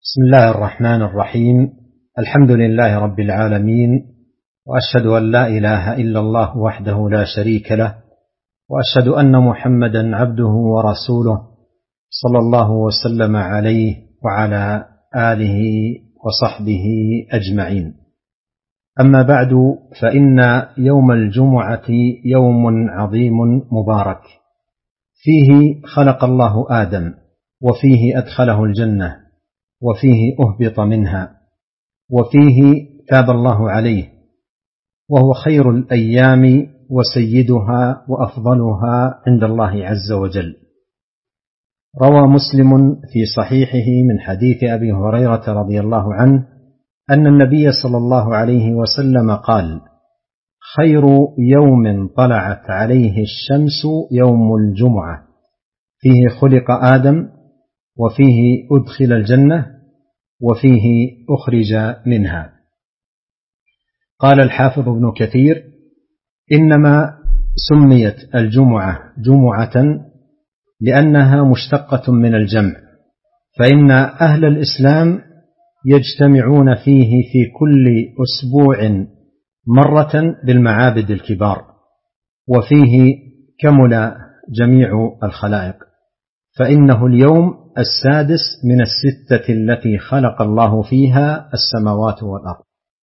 بسم الله الرحمن الرحيم. الحمد لله رب العالمين، وأشهد أن لا إله إلا الله وحده لا شريك له، وأشهد أن محمدا عبده ورسوله صلى الله وسلم عليه وعلى آله وصحبه أجمعين. أما بعد، فإن يوم الجمعة يوم عظيم مبارك، فيه خلق الله آدم، وفيه أدخله الجنة، وفيه أهبط منها، وفيه تاب الله عليه، وهو خير الأيام وسيدها وأفضلها عند الله عز وجل. روى مسلم في صحيحه من حديث أبي هريرة رضي الله عنه أن النبي صلى الله عليه وسلم قال: خير يوم طلعت عليه الشمس يوم الجمعة، فيه خلق آدم، وفيه أدخل الجنة، وفيه أخرج منها. قال الحافظ ابن كثير: إنما سميت الجمعة جمعة لأنها مشتقة من الجمع، فإن أهل الإسلام يجتمعون فيه في كل أسبوع مرة بالمعابد الكبار، وفيه كمل جميع الخلائق، فإنه اليوم السادس من الستة التي خلق الله فيها السماوات والأرض،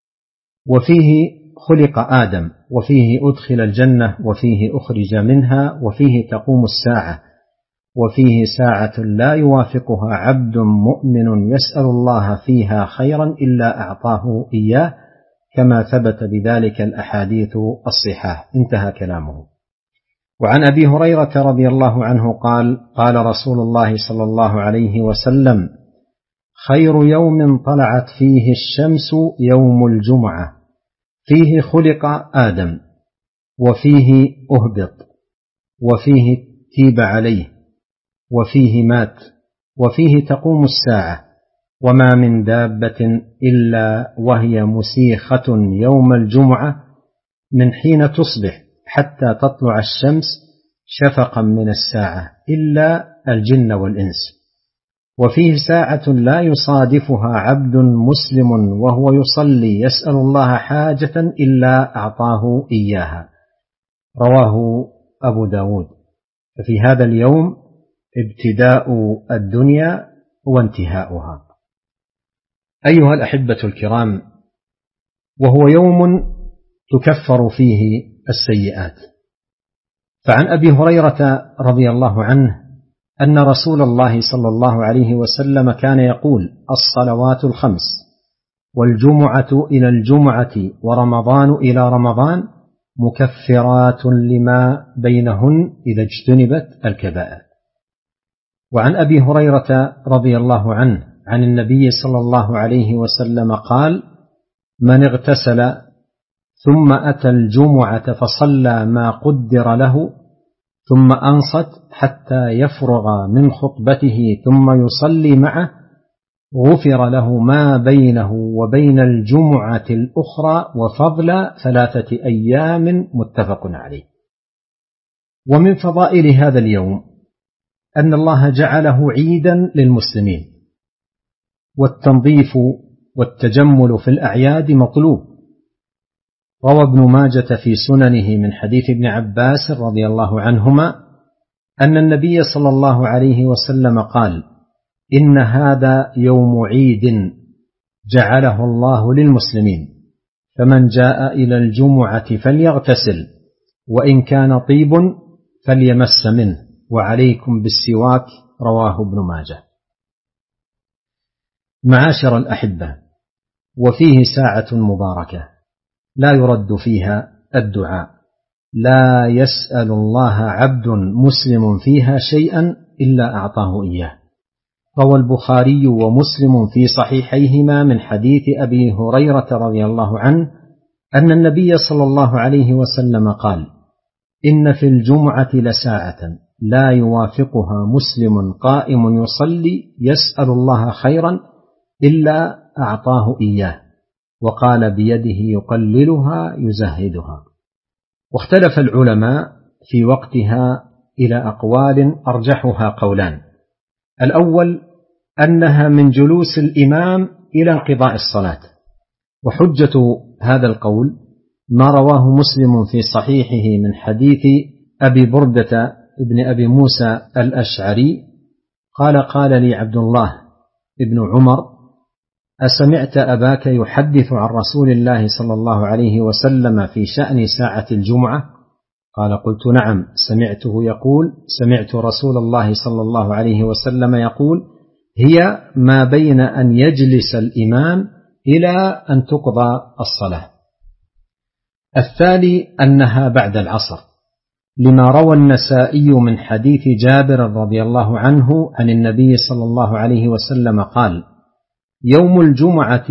وفيه خلق آدم، وفيه أدخل الجنة، وفيه أخرج منها، وفيه تقوم الساعة، وفيه ساعة لا يوافقها عبد مؤمن يسأل الله فيها خيرا إلا أعطاه إياه، كما ثبت بذلك الأحاديث الصحاح. انتهى كلامه. وعن أبي هريرة رضي الله عنه قال: قال رسول الله صلى الله عليه وسلم: خير يوم طلعت فيه الشمس يوم الجمعة، فيه خلق آدم، وفيه أهبط، وفيه تيب عليه، وفيه مات، وفيه تقوم الساعة، وما من دابة إلا وهي مسيخة يوم الجمعة من حين تصبح حتى تطلع الشمس شفقا من الساعة، إلا الجن والإنس. وفيه ساعة لا يصادفها عبد مسلم وهو يصلي يسأل الله حاجة إلا أعطاه إياها. رواه أبو داود. ففي هذا اليوم ابتداء الدنيا وانتهاؤها. أيها الأحبة الكرام، وهو يوم تكفر فيه السيئات. فعن أبي هريرة رضي الله عنه أن رسول الله صلى الله عليه وسلم كان يقول: الصلوات الخمس، والجمعة إلى الجمعة، ورمضان إلى رمضان، مكفرات لما بينهن إذا اجتنبت الكبائر. وعن أبي هريرة رضي الله عنه عن النبي صلى الله عليه وسلم قال: من اغتسل ثم أتى الجمعة فصلى ما قدر له، ثم أنصت حتى يفرغ من خطبته ثم يصلي معه، غفر له ما بينه وبين الجمعة الأخرى وفضل 3 أيام. متفق عليه. ومن فضائل هذا اليوم أن الله جعله عيدا للمسلمين، والتنظيف والتجمل في الأعياد مطلوب. روى ابن ماجة في سننه من حديث ابن عباس رضي الله عنهما أن النبي صلى الله عليه وسلم قال: إن هذا يوم عيد جعله الله للمسلمين، فمن جاء إلى الجمعة فليغتسل، وإن كان طيب فليمس منه، وعليكم بالسواك. رواه ابن ماجه. معاشر الأحبة، وفيه ساعة مباركة لا يرد فيها الدعاء، لا يسأل الله عبد مسلم فيها شيئا إلا أعطاه إياه. روى البخاري ومسلم في صحيحيهما من حديث أبي هريرة رضي الله عنه أن النبي صلى الله عليه وسلم قال: إن في الجمعة لساعة لا يوافقها مسلم قائم يصلي يسأل الله خيرا إلا أعطاه إياه، وقال بيده يقللها يزهدها. واختلف العلماء في وقتها إلى أقوال أرجحها قولان: الأول أنها من جلوس الإمام إلى انقضاء الصلاة. وحجة هذا القول ما رواه مسلم في صحيحه من حديث أبي بردة ابن أبي موسى الأشعري قال لي عبد الله ابن عمر: أسمعت أباك يحدث عن رسول الله صلى الله عليه وسلم في شأن ساعة الجمعة؟ قال: قلت: نعم، سمعته يقول: سمعت رسول الله صلى الله عليه وسلم يقول: هي ما بين أن يجلس الإمام إلى أن تقضى الصلاة. الثاني أنها بعد العصر، لما روى النسائي من حديث جابر رضي الله عنه عن النبي صلى الله عليه وسلم قال: يوم الجمعة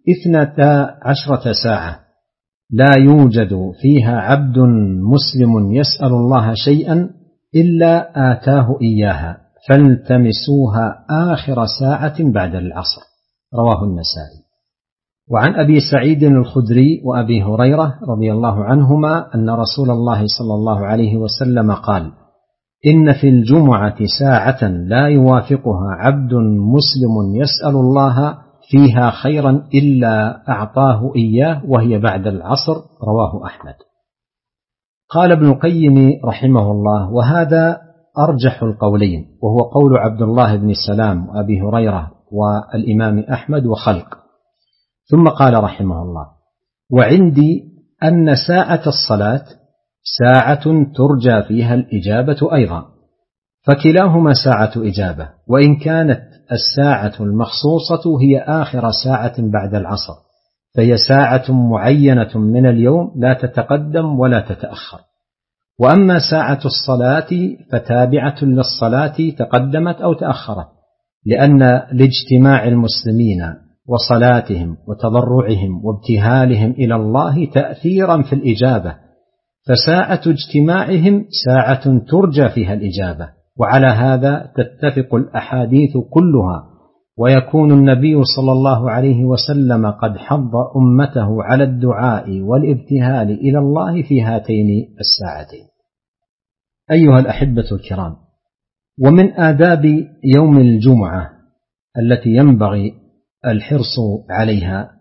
12 ساعة لا يوجد فيها عبد مسلم يسأل الله شيئا إلا آتاه إياها فالتمسوها آخر ساعة بعد العصر. رواه النسائي. وعن أبي سعيد الخدري وأبي هريرة رضي الله عنهما أن رسول الله صلى الله عليه وسلم قال: إن في الجمعة ساعة لا يوافقها عبد مسلم يسأل الله فيها خيرا إلا أعطاه إياه وهي بعد العصر. رواه أحمد. قال ابن القيم رحمه الله: وهذا أرجح القولين، وهو قول عبد الله بن سلام وأبي هريرة والإمام أحمد وخلق. ثم قال رحمه الله: وعندي أن ساعة الصلاة ساعة ترجى فيها الإجابة أيضا، فكلاهما ساعة إجابة، وإن كانت الساعة المخصوصة هي آخر ساعة بعد العصر فهي ساعة معينة من اليوم لا تتقدم ولا تتأخر. وأما ساعة الصلاة فتابعة للصلاة تقدمت أو تأخرت، لأن لاجتماع المسلمين وصلاتهم وتضرعهم وابتهالهم إلى الله تأثيرا في الإجابة، فساعة اجتماعهم ساعة ترجى فيها الإجابة. وعلى هذا تتفق الأحاديث كلها، ويكون النبي صلى الله عليه وسلم قد حض أمته على الدعاء والابتهال إلى الله في هاتين الساعتين. أيها الأحبة الكرام، ومن آداب يوم الجمعة التي ينبغي الحرص عليها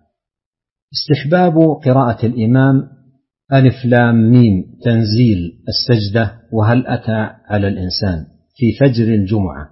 استحباب قراءة الإمام ألف لام ميم تنزيل السجدة وهل أتى على الإنسان في فجر الجمعة.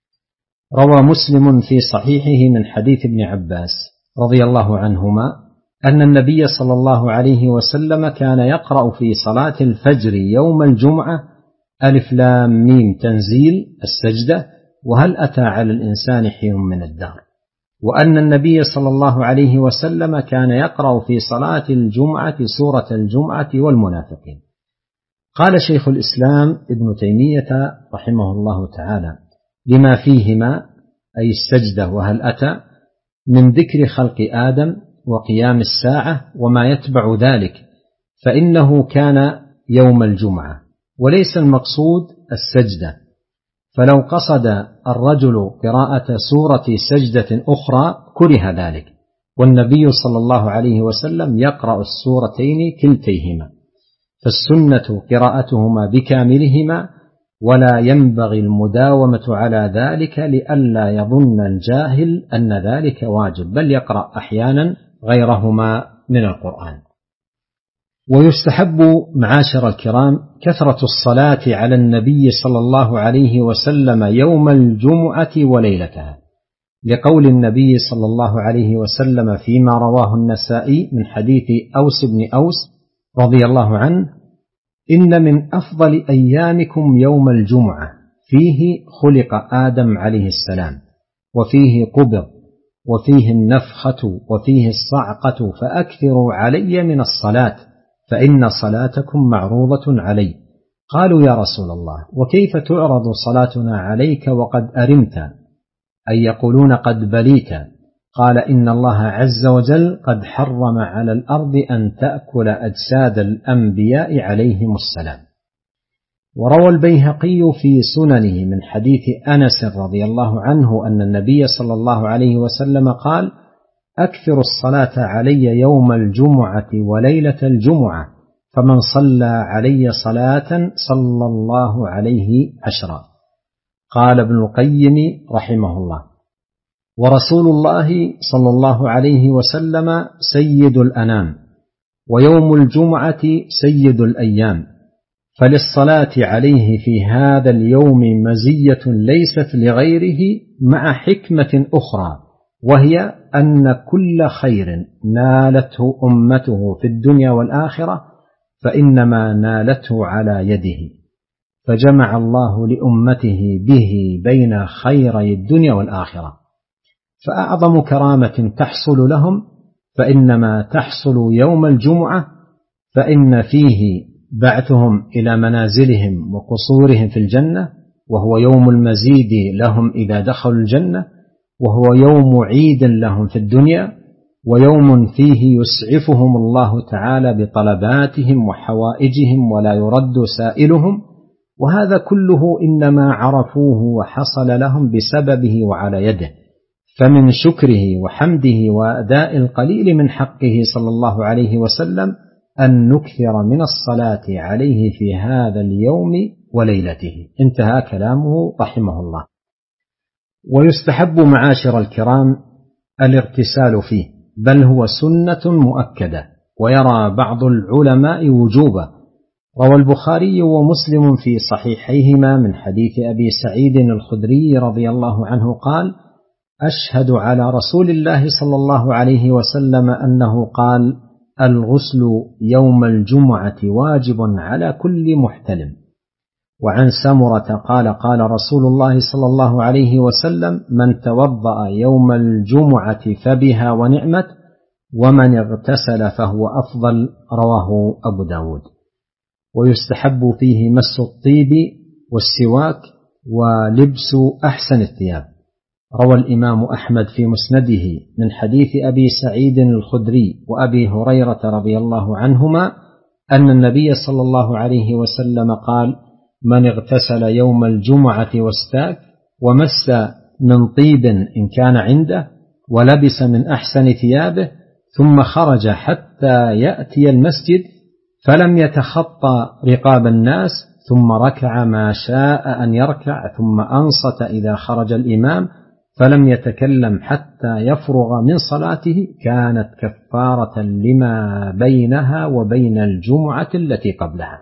روى مسلم في صحيحه من حديث ابن عباس رضي الله عنهما أن النبي صلى الله عليه وسلم كان يقرأ في صلاة الفجر يوم الجمعة ألف لام ميم تنزيل السجدة وهل أتى على الإنسان حين من الدهر، وأن النبي صلى الله عليه وسلم كان يقرأ في صلاة الجمعة سورة الجمعة والمنافقين. قال شيخ الإسلام ابن تيمية رحمه الله تعالى: لما فيهما أي السجدة وهل أتى من ذكر خلق آدم وقيام الساعة وما يتبع ذلك، فإنه كان يوم الجمعة وليس المقصود السجدة، فلو قصد الرجل قراءة سورة سجدة أخرى كره ذلك، والنبي صلى الله عليه وسلم يقرأ السورتين كلتيهما، فالسنة قراءتهما بكاملهما، ولا ينبغي المداومة على ذلك لئلا يظن الجاهل أن ذلك واجب، بل يقرأ أحيانا غيرهما من القرآن. ويستحب معاشر الكرام كثرة الصلاة على النبي صلى الله عليه وسلم يوم الجمعة وليلتها، لقول النبي صلى الله عليه وسلم فيما رواه النسائي من حديث أوس بن أوس رضي الله عنه: إن من أفضل أيامكم يوم الجمعة، فيه خلق آدم عليه السلام، وفيه قبض، وفيه النفخة، وفيه الصعقة، فأكثروا علي من الصلاة فإن صلاتكم معروضة علي. قالوا: يا رسول الله، وكيف تعرض صلاتنا عليك وقد أرمت، أي يقولون قد بليت؟ قال: إن الله عز وجل قد حرم على الأرض أن تأكل أجساد الأنبياء عليهم السلام. وروى البيهقي في سننه من حديث أنس رضي الله عنه أن النبي صلى الله عليه وسلم قال: أكثر الصلاة علي يوم الجمعة وليلة الجمعة، فمن صلى علي صلاة صلى الله عليه 10. قال ابن القيم رحمه الله: ورسول الله صلى الله عليه وسلم سيد الأنام، ويوم الجمعة سيد الأيام، فللصلاة عليه في هذا اليوم مزية ليست لغيره مع حكمة أخرى، وهي أن كل خير نالته أمته في الدنيا والآخرة فإنما نالته على يده، فجمع الله لأمته به بين خيري الدنيا والآخرة. فأعظم كرامة تحصل لهم فإنما تحصل يوم الجمعة، فإن فيه بعثهم إلى منازلهم وقصورهم في الجنة، وهو يوم المزيد لهم إذا دخلوا الجنة، وهو يوم عيد لهم في الدنيا، ويوم فيه يسعفهم الله تعالى بطلباتهم وحوائجهم ولا يرد سائلهم، وهذا كله إنما عرفوه وحصل لهم بسببه وعلى يده. فمن شكره وحمده وأداء القليل من حقه صلى الله عليه وسلم أن نكثر من الصلاة عليه في هذا اليوم وليلته. انتهى كلامه رحمه الله. ويستحب معاشر الكرام الارتسال فيه، بل هو سنة مؤكدة، ويرى بعض العلماء وجوبه. روى البخاري ومسلم في صحيحيهما من حديث أبي سعيد الخدري رضي الله عنه قال: أشهد على رسول الله صلى الله عليه وسلم أنه قال: الغسل يوم الجمعة واجب على كل محتلم. وعن سمرة قال: قال رسول الله صلى الله عليه وسلم: من توضأ يوم الجمعة فبها ونعمت، ومن اغتسل فهو أفضل. رواه أبو داود. ويستحب فيه مس الطيب والسواك ولبس أحسن الثياب. روى الإمام أحمد في مسنده من حديث أبي سعيد الخدري وأبي هريرة رضي الله عنهما أن النبي صلى الله عليه وسلم قال: من اغتسل يوم الجمعة واستاك ومس من طيب إن كان عنده ولبس من أحسن ثيابه ثم خرج حتى يأتي المسجد فلم يتخطى رقاب الناس ثم ركع ما شاء أن يركع ثم أنصت إذا خرج الإمام فلم يتكلم حتى يفرغ من صلاته كانت كفارة لما بينها وبين الجمعة التي قبلها.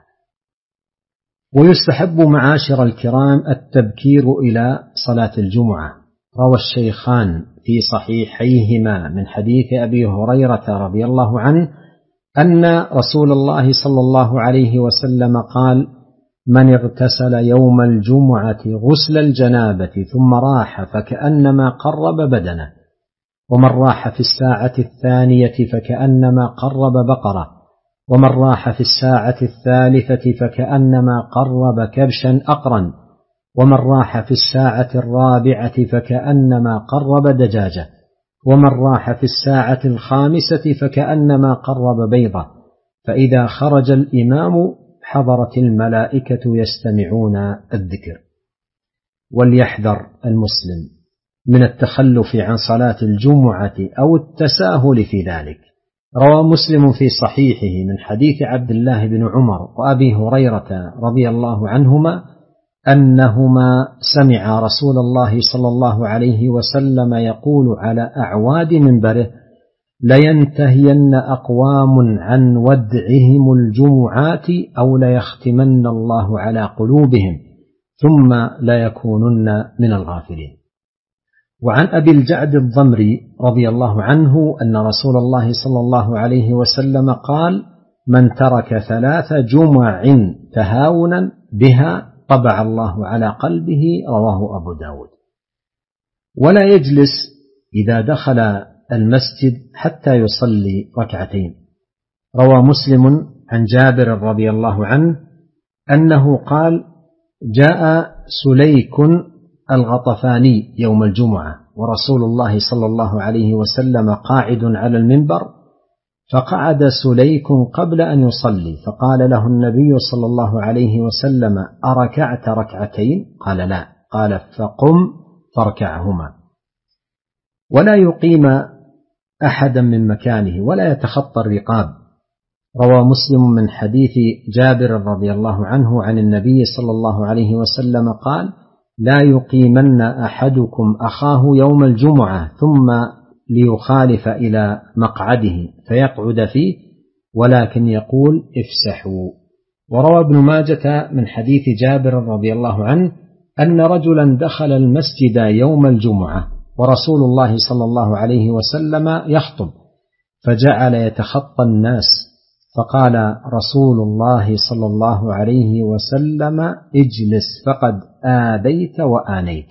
ويستحب معاشر الكرام التبكير إلى صلاة الجمعة. روى الشيخان في صحيحيهما من حديث أبي هريرة رضي الله عنه أن رسول الله صلى الله عليه وسلم قال: من اغتسل يوم الجمعة غسل الجنابة ثم راح فكأنما قرب بدنه، ومن راح في الساعة الثانية فكأنما قرب بقرة، ومن راح في الساعة الثالثة فكأنما قرب كبشا أقرا، ومن راح في الساعة الرابعة فكأنما قرب دجاجة، ومن راح في الساعة الخامسة فكأنما قرب بيضة، فإذا خرج الإمام حضرت الملائكة يستمعون الذكر. وليحذر المسلم من التخلف عن صلاة الجمعة أو التساهل في ذلك. روى مسلم في صحيحه من حديث عبد الله بن عمر وأبي هريرة رضي الله عنهما أنهما سمع رسول الله صلى الله عليه وسلم يقول على أعواد منبره: لينتهين أقوام عن ودعهم الجمعات أو ليختمن الله على قلوبهم ثم ليكونن من الغافلين. وعن أبي الجعد الضمري رضي الله عنه أن رسول الله صلى الله عليه وسلم قال: من ترك 3 جمع تهاونا بها طبع الله على قلبه. رواه أبو داود. ولا يجلس إذا دخل المسجد حتى يصلي ركعتين. روى مسلم عن جابر رضي الله عنه أنه قال: جاء سليك الغطفاني يوم الجمعة ورسول الله صلى الله عليه وسلم قاعد على المنبر، فقعد سليك قبل أن يصلي، فقال له النبي صلى الله عليه وسلم: أركعت ركعتين؟ قال: لا. قال: فقم فاركعهما. ولا يقيم أحدا من مكانه ولا يتخطى الرقاب. روى مسلم من حديث جابر رضي الله عنه عن النبي صلى الله عليه وسلم قال: لا يقيمن أحدكم أخاه يوم الجمعة ثم ليخالف إلى مقعده فيقعد فيه، ولكن يقول افسحوا. وروى ابن ماجة من حديث جابر رضي الله عنه أن رجلا دخل المسجد يوم الجمعة ورسول الله صلى الله عليه وسلم يخطب، فجعل يتخطى الناس، فقال رسول الله صلى الله عليه وسلم اجلس فقد آذيت وآنيت.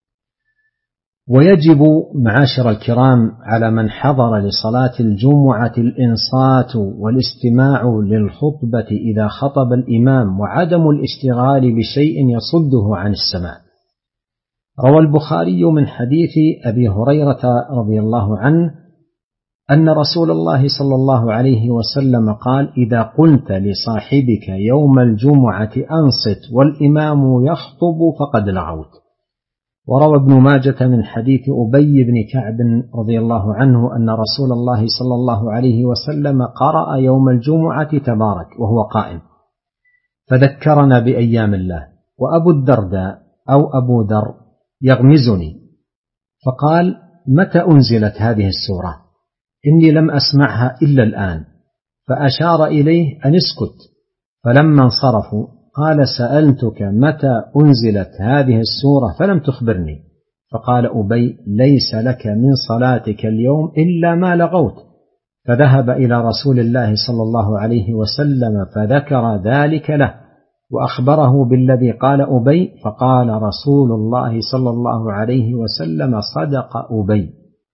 ويجب معاشر الكرام على من حضر لصلاة الجمعة الإنصات والاستماع للخطبة إذا خطب الإمام، وعدم الاشتغال بشيء يصده عن السماع. روى البخاري من حديث أبي هريرة رضي الله عنه أن رسول الله صلى الله عليه وسلم قال: إذا قلت لصاحبك يوم الجمعة أنصت والإمام يخطب فقد لغوت. وروى ابن ماجة من حديث أبي بن كعب رضي الله عنه أن رسول الله صلى الله عليه وسلم قرأ يوم الجمعة تبارك وهو قائم، فذكرنا بأيام الله. وأبو الدرداء أو أبو ذر يغمزني فقال: متى أنزلت هذه السورة؟ إني لم أسمعها إلا الآن. فأشار إليه أن اسكت، فلما انصرفوا قال: سألتك متى أنزلت هذه السورة فلم تخبرني. فقال أبي: ليس لك من صلاتك اليوم إلا ما لغوت. فذهب إلى رسول الله صلى الله عليه وسلم فذكر ذلك له وأخبره بالذي قال أبي، فقال رسول الله صلى الله عليه وسلم: صدق أبي.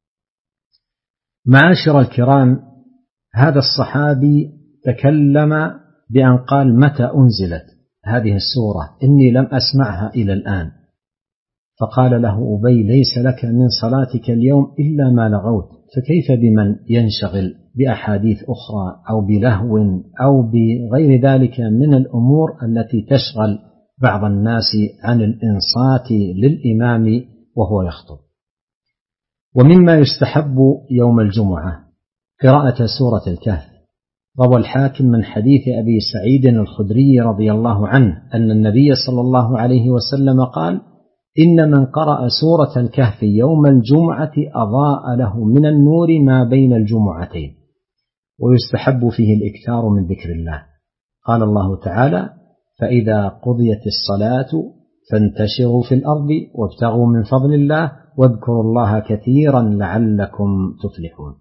معاشر الكرام، هذا الصحابي تكلم بأن قال: متى أنزلت هذه السورة؟ إني لم أسمعها إلى الآن. فقال له أبي: ليس لك من صلاتك اليوم إلا ما لغوت. فكيف بمن ينشغل بأحاديث أخرى أو بلهو أو بغير ذلك من الأمور التي تشغل بعض الناس عن الإنصات للإمام وهو يخطب. ومما يستحب يوم الجمعة قراءة سورة الكهف. روى الحاكم من حديث أبي سعيد الخدري رضي الله عنه أن النبي صلى الله عليه وسلم قال: إن من قرأ سورة الكهف يوم الجمعة أضاء له من النور ما بين الجمعتين. ويستحب فيه الإكثار من ذكر الله. قال الله تعالى: فإذا قضيت الصلاة فانتشروا في الأرض وابتغوا من فضل الله واذكروا الله كثيرا لعلكم تفلحون.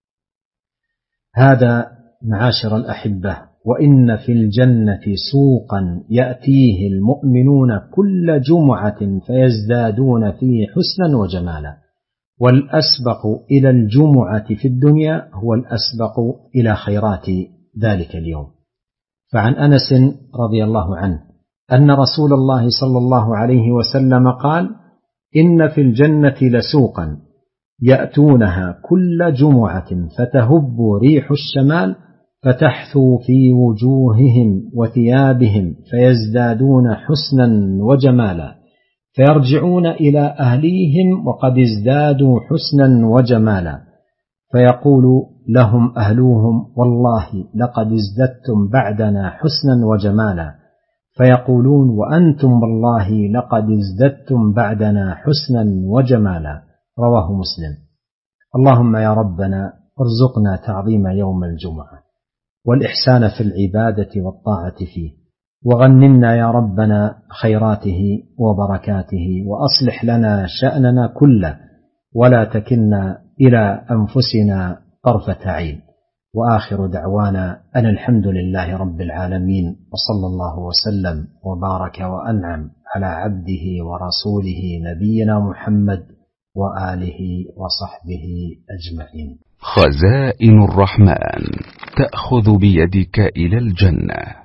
هذا معاشر الأحبة، وإن في الجنة سوقا يأتيه المؤمنون كل جمعة فيزدادون فيه حسنا وجمالا، والأسبق إلى الجمعة في الدنيا هو الأسبق إلى خيرات ذلك اليوم. فعن أنس رضي الله عنه أن رسول الله صلى الله عليه وسلم قال: إن في الجنة لسوقا يأتونها كل جمعة فتهب ريح الشمال فتحثو في وجوههم وثيابهم فيزدادون حسنا وجمالا، فيرجعون إلى أهليهم وقد ازدادوا حسنا وجمالا، فيقول لهم أهلوهم: والله لقد ازددتم بعدنا حسنا وجمالا، فيقولون: وأنتم والله لقد ازددتم بعدنا حسنا وجمالا. رواه مسلم. اللهم يا ربنا ارزقنا تعظيم يوم الجمعة والإحسان في العبادة والطاعة فيه، وغنمنا يا ربنا خيراته وبركاته، وأصلح لنا شأننا كله، ولا تكلنا إلى أنفسنا طرفة عين. وآخر دعوانا أن الحمد لله رب العالمين، وصلى الله وسلم وبارك وأنعم على عبده ورسوله نبينا محمد وآله وصحبه أجمعين. خزائن الرحمن تأخذ بيدك إلى الجنة.